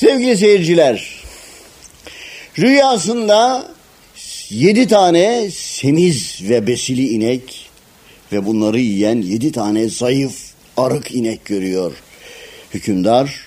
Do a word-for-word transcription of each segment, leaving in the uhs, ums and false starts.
Sevgili seyirciler, rüyasında yedi tane semiz ve besili inek ve bunları yiyen yedi tane zayıf, arık inek görüyor hükümdar.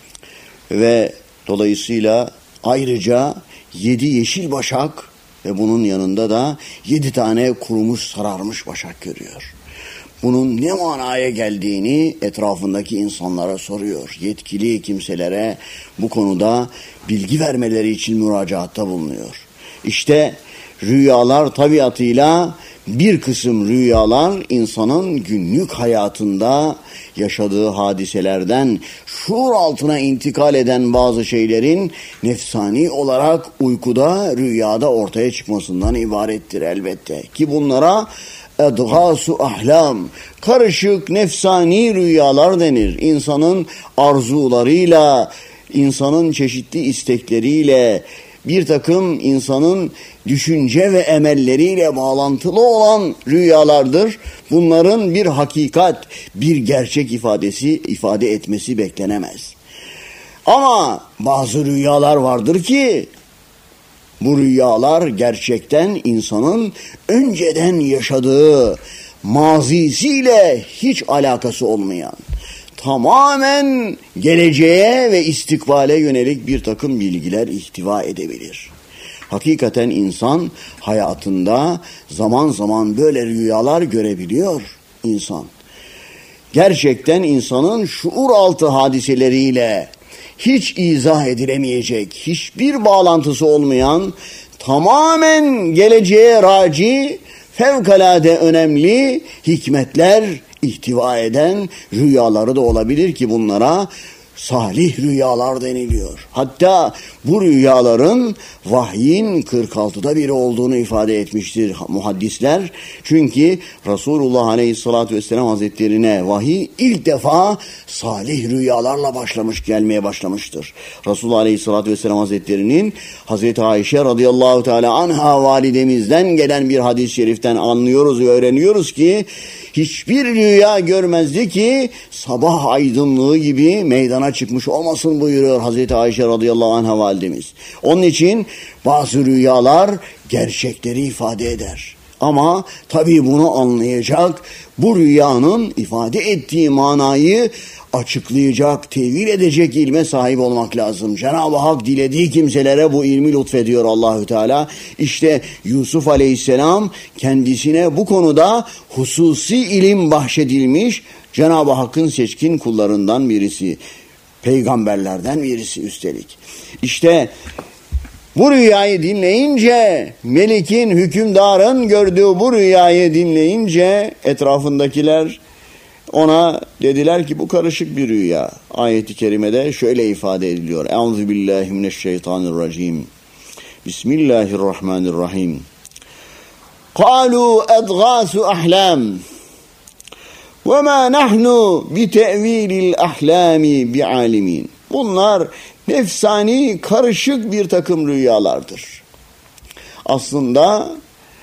Ve dolayısıyla ayrıca yedi yeşil başak ve bunun yanında da yedi tane kurumuş, sararmış başak görüyor. Bunun ne manaya geldiğini etrafındaki insanlara soruyor. Yetkili kimselere bu konuda bilgi vermeleri için müracaatta bulunuyor. İşte rüyalar tabiatıyla bir kısım rüyalar insanın günlük hayatında yaşadığı hadiselerden şuur altına intikal eden bazı şeylerin nefsani olarak uykuda, rüyada ortaya çıkmasından ibarettir elbette. Ki bunlara edgâsu ahlam, karışık nefsani rüyalar denir. İnsanın arzularıyla, insanın çeşitli istekleriyle, bir takım insanın düşünce ve emelleriyle bağlantılı olan rüyalardır. Bunların bir hakikat, bir gerçek ifadesi ifade etmesi beklenemez. Ama bazı rüyalar vardır ki bu rüyalar gerçekten insanın önceden yaşadığı mazisiyle hiç alakası olmayan, tamamen geleceğe ve istikbale yönelik bir takım bilgiler ihtiva edebilir. Hakikaten insan hayatında zaman zaman böyle rüyalar görebiliyor insan. Gerçekten insanın şuur altı hadiseleriyle hiç izah edilemeyecek, hiçbir bağlantısı olmayan, tamamen geleceğe raci, fevkalade önemli hikmetler ihtiva eden rüyaları da olabilir ki bunlara salih rüyalar deniliyor. Hatta bu rüyaların vahyin kırk altıda biri olduğunu ifade etmiştir muhaddisler. Çünkü Resulullah Aleyhisselatü Vesselam Hazretlerine vahiy ilk defa salih rüyalarla başlamış, gelmeye başlamıştır. Resulullah Aleyhisselatü Vesselam Hazretlerinin Hazreti Ayşe radıyallahu teala anha validemizden gelen bir hadis-i şeriften anlıyoruz ve öğreniyoruz ki hiçbir rüya görmezdi ki sabah aydınlığı gibi meydana çıkmış olmasın buyuruyor Hazreti Ayşe radıyallahu anha validemiz. Onun için bazı rüyalar gerçekleri ifade eder. Ama tabii bunu anlayacak, bu rüyanın ifade ettiği manayı açıklayacak, tevil edecek ilme sahip olmak lazım. Cenab-ı Hak dilediği kimselere bu ilmi lütfediyor Allahü Teala. İşte Yusuf Aleyhisselam kendisine bu konuda hususi ilim bahşedilmiş Cenab-ı Hakk'ın seçkin kullarından birisi. Peygamberlerden birisi üstelik. İşte bu rüyayı dinleyince, Melik'in, hükümdarın gördüğü bu rüyayı dinleyince etrafındakiler ona dediler ki bu karışık bir rüya. Ayet-i kerimede şöyle ifade ediliyor. Euzubillahimineşşeytanirracim. Bismillahirrahmanirrahim. Kalu edgâsu ahlam. Ve ma nahnu bi te'vilil ahlami bi alimin. Bunlar nefsani karışık bir takım rüyalardır. Aslında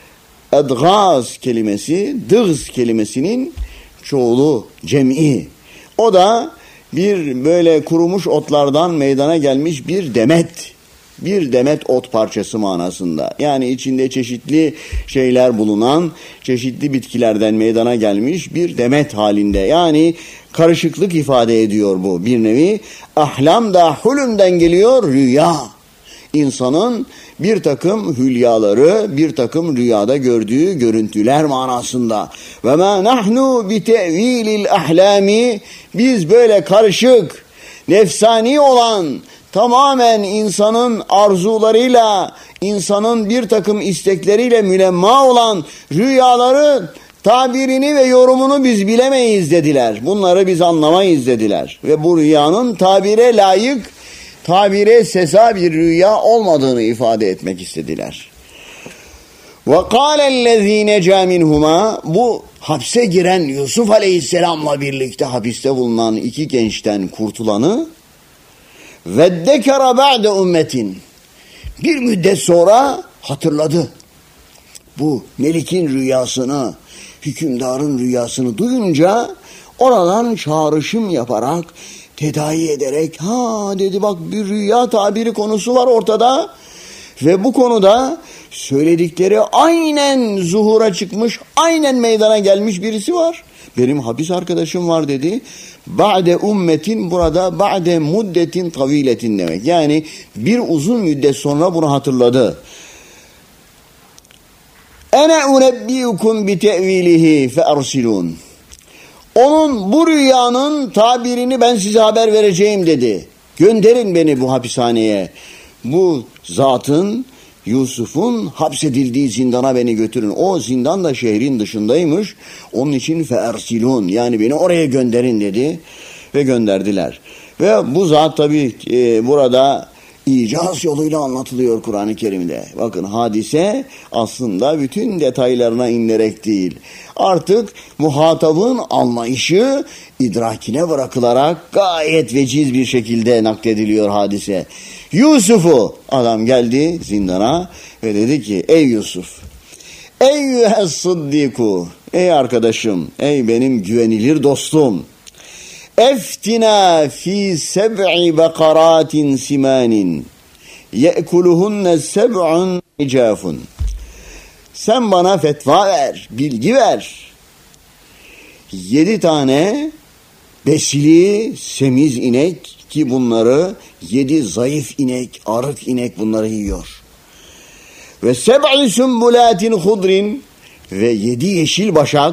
edgâs kelimesi, dıgz kelimesinin çoğulu, cem'i. O da bir böyle kurumuş otlardan meydana gelmiş bir demet. Bir demet ot parçası manasında. Yani içinde çeşitli şeyler bulunan, çeşitli bitkilerden meydana gelmiş bir demet halinde. Yani karışıklık ifade ediyor bu bir nevi. Ahlam da hulümden geliyor, rüya. İnsanın bir takım hülyaları, bir takım rüyada gördüğü görüntüler manasında. Ve ma nahnu bi te'vilil ahlami, biz böyle karışık, nefsani olan, tamamen insanın arzularıyla, insanın bir takım istekleriyle mülemma olan rüyaları tabirini ve yorumunu biz bilemeyiz dediler. Bunları biz anlamayız dediler. Ve bu rüyanın tabire layık, tabire sesa bir rüya olmadığını ifade etmek istediler. وَقَالَ الَّذ۪ي نَجَا مِنْهُمَا, bu hapse giren Yusuf Aleyhisselam'la birlikte hapiste bulunan iki gençten kurtulanı وَدَّكَرَ بَعْدَ اُمَّتٍ, bir müddet sonra hatırladı. Bu Melik'in rüyasını, hükümdarın rüyasını duyunca oradan çağrışım yaparak tedavi ederek, ha dedi bak bir rüya tabiri konusu var ortada ve bu konuda söyledikleri aynen zuhura çıkmış, aynen meydana gelmiş birisi var. Benim hapis arkadaşım var dedi. Ba'de ummetin, burada ba'de muddetin taviletin demek. Yani bir uzun müddet sonra bunu hatırladı. Ene unebbiyukum bi te'vilihi fe ersilun. Onun bu rüyanın tabirini ben size haber vereceğim dedi. Gönderin beni bu hapishaneye. Bu zatın, Yusuf'un hapsedildiği zindana beni götürün. O zindan da şehrin dışındaymış. Onun için fe ersilun, yani beni oraya gönderin dedi. Ve gönderdiler. Ve bu zat tabii e, burada icaz yoluyla anlatılıyor Kur'an-ı Kerim'de. Bakın hadise aslında bütün detaylarına inerek değil. Artık muhatabın anlayışı idrakine bırakılarak gayet veciz bir şekilde naklediliyor hadise. Yusuf'u, adam geldi zindana ve dedi ki ey Yusuf, eyyühes sıddiku, ey arkadaşım, ey benim güvenilir dostum, eftina fi seb'i bekaratin simanin ye'kuluhunne seb'un icafun. Sen bana fetva ver, bilgi ver. Yedi tane besili semiz inek, ki bunları yedi zayıf inek, arık inek bunları yiyor. Ve seb'i sümbulatin hudrin, ve yedi yeşil başak,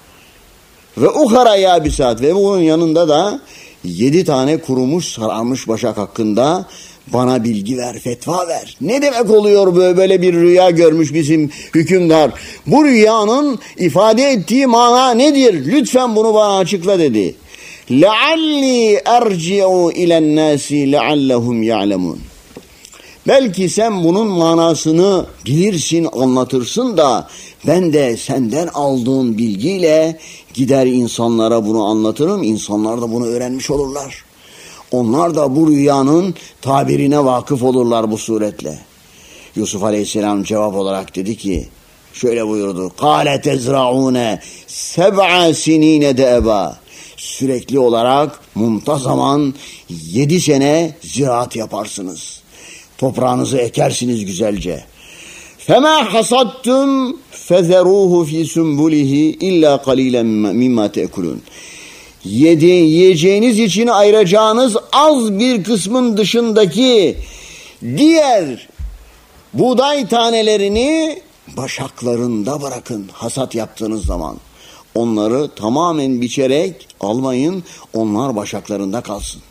ve uhara yabisat, ve bunun yanında da yedi tane kurumuş sararmış başak hakkında bana bilgi ver, fetva ver. Ne demek oluyor böyle, böyle bir rüya görmüş bizim hükümdar? Bu rüyanın ifade ettiği mana nedir? Lütfen bunu bana açıkla dedi. لَعَلِّي اَرْجِعُوا اِلَى النَّاسِ لَعَلَّهُمْ يَعْلَمُونَ. Belki sen bunun manasını bilirsin, anlatırsın da ben de senden aldığın bilgiyle gider insanlara bunu anlatırım. İnsanlar da bunu öğrenmiş olurlar. Onlar da bu rüyanın tabirine vakıf olurlar bu suretle. Yusuf Aleyhisselam cevap olarak dedi ki, şöyle buyurdu. قَالَ تَزْرَعُونَ سَبْعَ سِن۪ينَ دَأَبًا. Sürekli olarak muntazaman yedi sene ziraat yaparsınız. Toprağınızı ekersiniz güzelce. فَمَا حَصَدْتُمْ فَذَرُوهُ فِي سُنْبُلِهِ اِلَّا قَلِيلًا مِمَّا تَأْكُلُونَ. Yedi, yiyeceğiniz için ayıracağınız az bir kısmın dışındaki diğer buğday tanelerini başaklarında bırakın hasat yaptığınız zaman. Onları tamamen biçerek almayın, onlar başaklarında kalsın.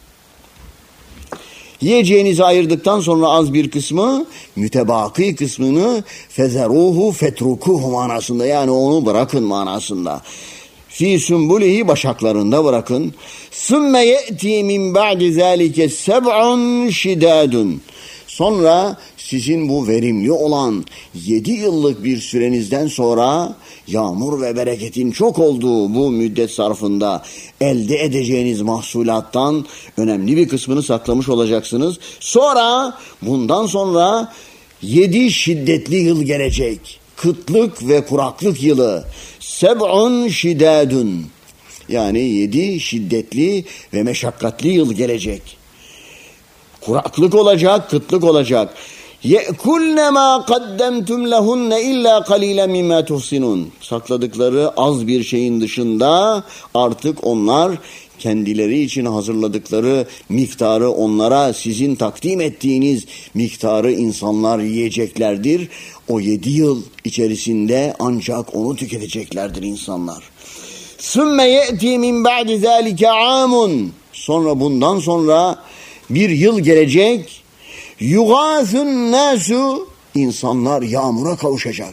Yiyeceğinizi ayırdıktan sonra az bir kısmı, mütebaki kısmını fezeruhu fetrukuhu manasında, yani onu bırakın manasında. Fi sumbulihi, başaklarında bırakın. Sümme ye'ti min ba'di zâlike seb'un şidâdun. Sonra sizin bu verimli olan yedi yıllık bir sürenizden sonra yağmur ve bereketin çok olduğu bu müddet sarfında elde edeceğiniz mahsulattan önemli bir kısmını saklamış olacaksınız. Sonra bundan sonra yedi şiddetli yıl gelecek. Kıtlık ve kuraklık yılı. Seb'un şidadun. Yani yedi şiddetli ve meşakkatli yıl gelecek. Kuraklık olacak, kıtlık olacak. يَأْكُلْنَ مَا قَدَّمْتُمْ لَهُنَّ اِلَّا قَلِيلًا مِمَّا تُحْسِنُونَ. Sakladıkları az bir şeyin dışında artık onlar kendileri için hazırladıkları miktarı, onlara sizin takdim ettiğiniz miktarı insanlar yiyeceklerdir. O yedi yıl içerisinde ancak onu tüketeceklerdir insanlar. ثُمَّ يَأْتِي مِنْ بَعْدِ ذَٰلِكَ عَامٌ. Sonra bundan sonra bir yıl gelecek. Yugâthun nâsu, insanlar yağmura kavuşacak.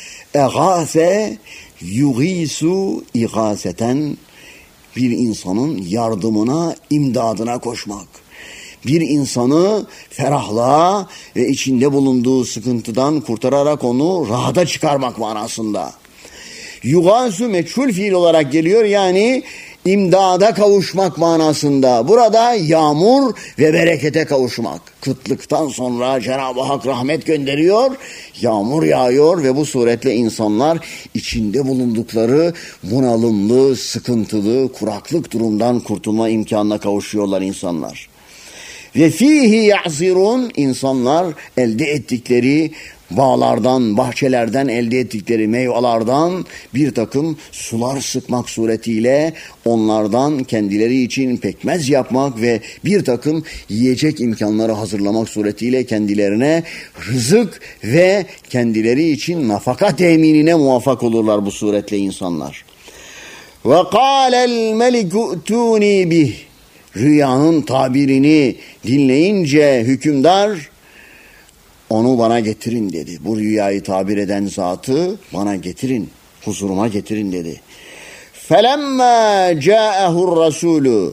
Egâse yugîsu igâseten, bir insanın yardımına, imdadına koşmak. Bir insanı ferahlığa ve içinde bulunduğu sıkıntıdan kurtararak onu rahata çıkarmak manasında. Yugâsu meçhul fiil olarak geliyor, yani imdada kavuşmak manasında. Burada yağmur ve berekete kavuşmak. Kıtlıktan sonra Cenab-ı Hak rahmet gönderiyor, yağmur yağıyor ve bu suretle insanlar içinde bulundukları bunalımlı, sıkıntılı, kuraklık durumdan kurtulma imkanına kavuşuyorlar insanlar. Ve fihi ya'zirun, insanlar elde ettikleri bağlardan, bahçelerden elde ettikleri meyvelerden bir takım sular sıkmak suretiyle onlardan kendileri için pekmez yapmak ve bir takım yiyecek imkanları hazırlamak suretiyle kendilerine rızık ve kendileri için nafaka teminine muvaffak olurlar bu suretle insanlar. Ve kâlel meliku tûni bih, rüyanın tabirini dinleyince hükümdar, onu bana getirin dedi. Bu rüyayı tabir eden zatı bana getirin, huzuruma getirin dedi. فَلَمَّا جَاءَهُ الرَّسُولُ,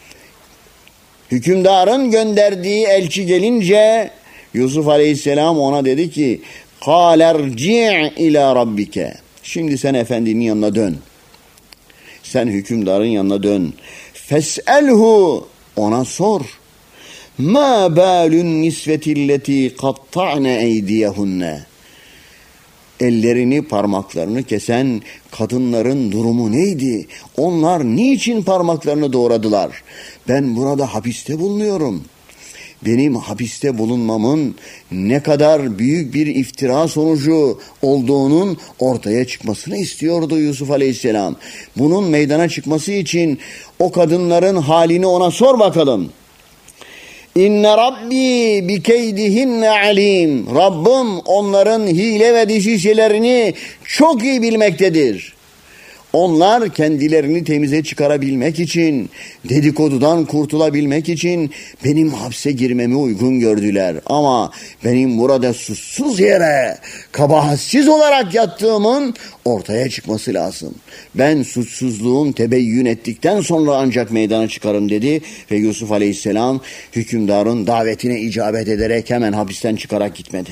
hükümdarın gönderdiği elçi gelince Yusuf Aleyhisselam ona dedi ki قَالَ ارْجِعْ اِلَى رَبِّكَ, şimdi sen efendinin yanına dön. Sen hükümdarın yanına dön. فَاسْأَلْهُ, ona sor. مَا بَالُ النِّسْوَةِ الَّتِي قَطَّعْنَ اَيْدِيَهُنَّ, ellerini, parmaklarını kesen kadınların durumu neydi? Onlar niçin parmaklarını doğradılar? Ben burada hapiste bulunuyorum. Benim hapiste bulunmamın ne kadar büyük bir iftira sonucu olduğunun ortaya çıkmasını istiyordu Yusuf Aleyhisselam. Bunun meydana çıkması için o kadınların halini ona sor bakalım. İnne Rabbi bi keydihinne alim. Rabbim onların hile ve dişişelerini çok iyi bilmektedir. Onlar kendilerini temize çıkarabilmek için, dedikodudan kurtulabilmek için benim hapse girmemi uygun gördüler. Ama benim burada suçsuz yere, kabahatsiz olarak yattığımın ortaya çıkması lazım. Ben suçsuzluğun tebeyyün ettikten sonra ancak meydana çıkarım dedi ve Yusuf Aleyhisselam hükümdarın davetine icabet ederek hemen hapisten çıkarak gitmedi.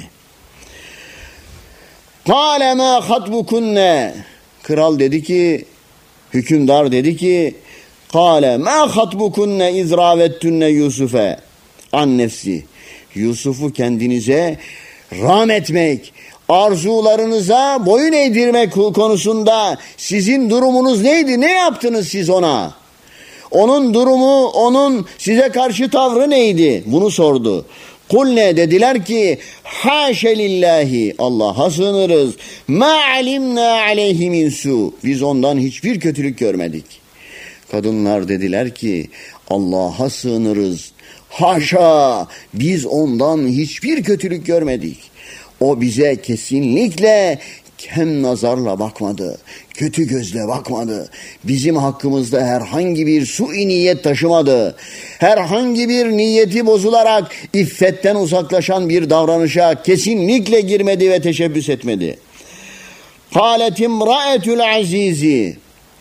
قَالَ مَا خَطْبُكُنَّ, kral dedi ki, hükümdar dedi ki, قَالَ مَا خَطْبُكُنَّ اِذْ رَاوَتْتُنَّ يُوسُفَ an nefsi, Yusuf'u kendinize rağm etmek, arzularınıza boyun eğdirmek konusunda sizin durumunuz neydi? Ne yaptınız siz ona? Onun durumu, onun size karşı tavrı neydi? Bunu sordu. Kulne, dediler ki haşe lillahi, Allah'a sığınırız. Ma alimna aleyhi min su, biz ondan hiçbir kötülük görmedik. Kadınlar dediler ki Allah'a sığınırız. Haşa, biz ondan hiçbir kötülük görmedik. O bize kesinlikle kem nazarla bakmadı, kötü gözle bakmadı. Bizim hakkımızda herhangi bir su-i niyet taşımadı. Herhangi bir niyeti bozularak iffetten uzaklaşan bir davranışa kesinlikle girmedi ve teşebbüs etmedi. Kâlet imra'etul azizi,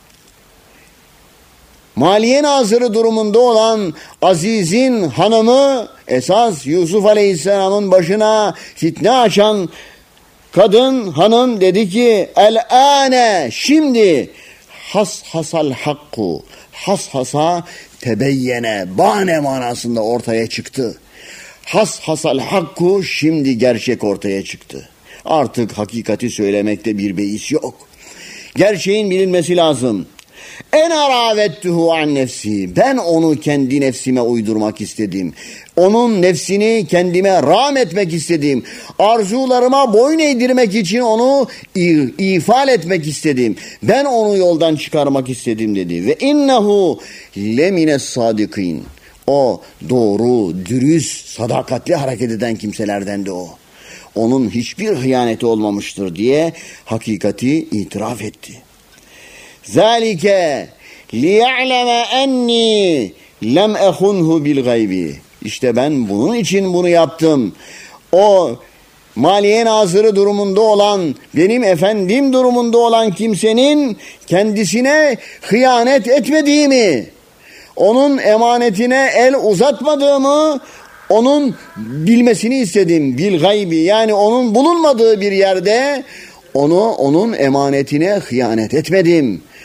Maliye Nazırı durumunda olan Aziz'in hanımı, esas Yusuf Aleyhisselam'ın başına fitne açan kadın hanım dedi ki el-âne, şimdi has hasal hakku, has hasa tebeyyene, bane manasında ortaya çıktı. Has hasal hakku, şimdi gerçek ortaya çıktı. Artık hakikati söylemekte bir beis yok. Gerçeğin bilinmesi lazım. En aravettuhu an nefsi, ben onu kendi nefsime uydurmak istedim. Onun nefsini kendime rağm etmek istedim. Arzularıma boyun eğdirmek için onu ifade etmek istedim. Ben onu yoldan çıkarmak istedim dedi. Ve innehu lemines sadikin, o doğru, dürüst, sadakatli hareket eden kimselerden de o. Onun hiçbir hıyaneti olmamıştır diye hakikati itiraf etti. Zalike liya'leme enni lem ehunhu bil gaybi. İşte ben bunun için bunu yaptım. O Maliye Nazırı durumunda olan, benim efendim durumunda olan kimsenin kendisine hıyanet etmediğimi, onun emanetine el uzatmadığımı onun bilmesini istedim. Bil gaybi, yani onun bulunmadığı bir yerde onu, onun emanetine hıyanet etmedim.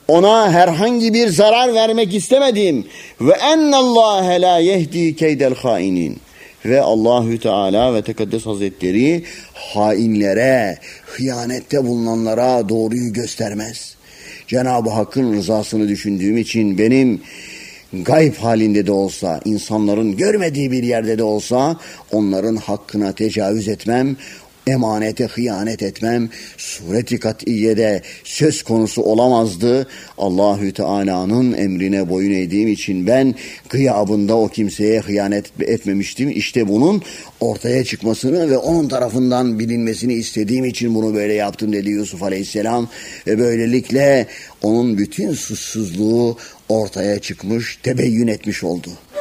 ona herhangi bir zarar vermek istemedim. Ve ennallâhe lâ yehdi keydel hainin. Ve Allahü Teala ve Tekaddes Hazretleri hainlere, hıyanette bulunanlara doğruyu göstermez. Cenab-ı Hakk'ın rızasını düşündüğüm için benim gayb halinde de olsa, insanların görmediği bir yerde de olsa onların hakkına tecavüz etmem, emanete hıyanet etmem, sureti kat'iyede söz konusu olamazdı. Allahü Teala'nın emrine boyun eğdiğim için ben gıyabında o kimseye hıyanet etmemiştim. İşte bunun ortaya çıkmasını ve onun tarafından bilinmesini istediğim için bunu böyle yaptım dedi Yusuf Aleyhisselam. Ve böylelikle onun bütün suçsuzluğu ortaya çıkmış, tebeyyün etmiş oldu.